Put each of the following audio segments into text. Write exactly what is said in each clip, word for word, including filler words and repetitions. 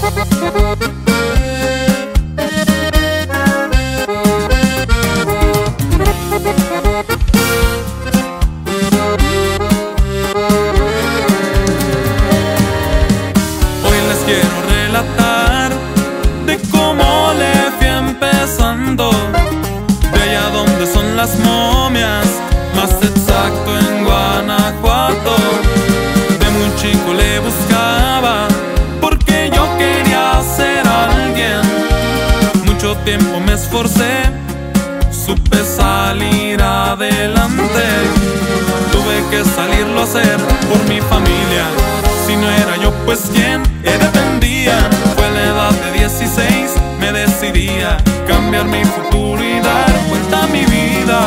Quiero relatar de cómo le fui empezando, de allá donde son las momias, más exacto en Guanajuato. De muy chico le buscaba porque yo quería ser alguien. Mucho tiempo me esforcé, supe salir adelante. Tuve que salirlo a hacer por mi familia. Si no era yo, pues ¿quién? He dependía. Fue a la edad de dieciséis, me decidía cambiar mi futuro y dar vuelta a mi vida.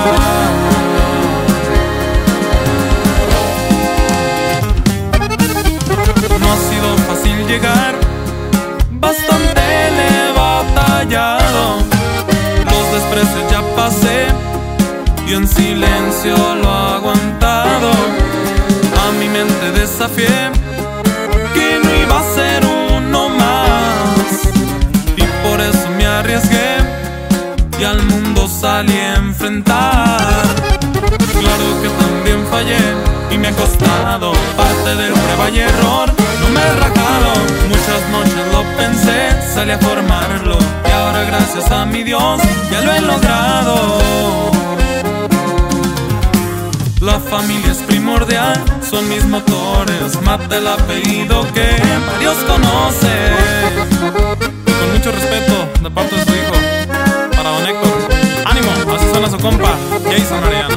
No ha sido fácil llegar, bastante le he batallado. Los desprecios ya pasé y en silencio lo he aguantado. A mi mente desafié que no iba a ser uno más, y por eso me arriesgué y al mundo salí a enfrentar. Claro que también fallé y me ha costado, parte del prueba y error, no me he rajado. Muchas noches lo pensé, salí a formarlo y ahora gracias a mi Dios ya lo he logrado. La familia es primordial, son mis motores, mata el apellido que Dios conoce. Con mucho respeto de parte de su hijo, para don Héctor. ¡Ánimo! Así suena su compa, Jason Arellano.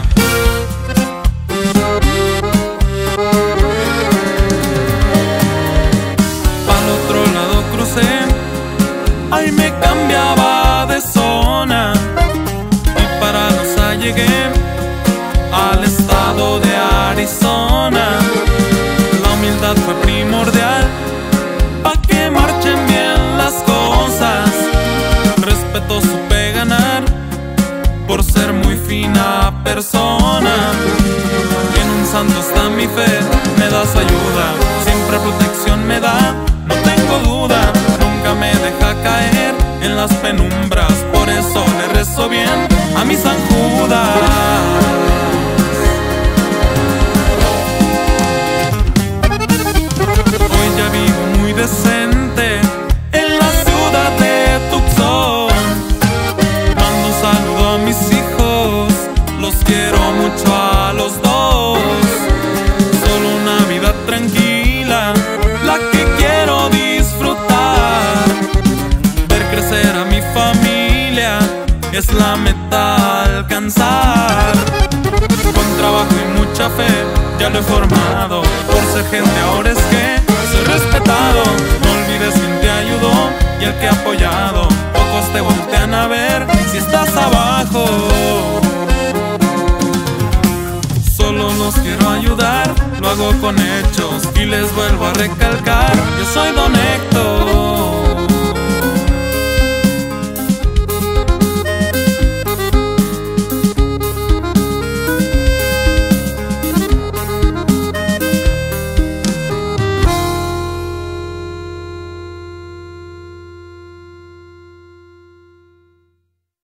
Al otro lado crucé, ahí me cambiaba de zona y para Loza llegué al estado de Arizona. La humildad fue primordial pa' que marchen bien las cosas. Respeto supe ganar por ser muy fina persona. En un santo está mi fe, me da su ayuda, siempre protección me da, no tengo duda. Nunca me deja caer en las penumbras, por eso le rezo bien a mi San Judas. Decente en la ciudad de Tucson. Mando un saludo a mis hijos, los quiero mucho a los dos. Solo una vida tranquila, la que quiero disfrutar. Ver crecer a mi familia es la meta a alcanzar. Con trabajo y mucha fe ya lo he formado. Por ser gente ahora es que soy respetado. No olvides quién te ayudó y el que ha apoyado. Pocos te voltean a ver si estás abajo. Solo los quiero ayudar, lo hago con hechos y les vuelvo a recalcar: yo soy don Héctor.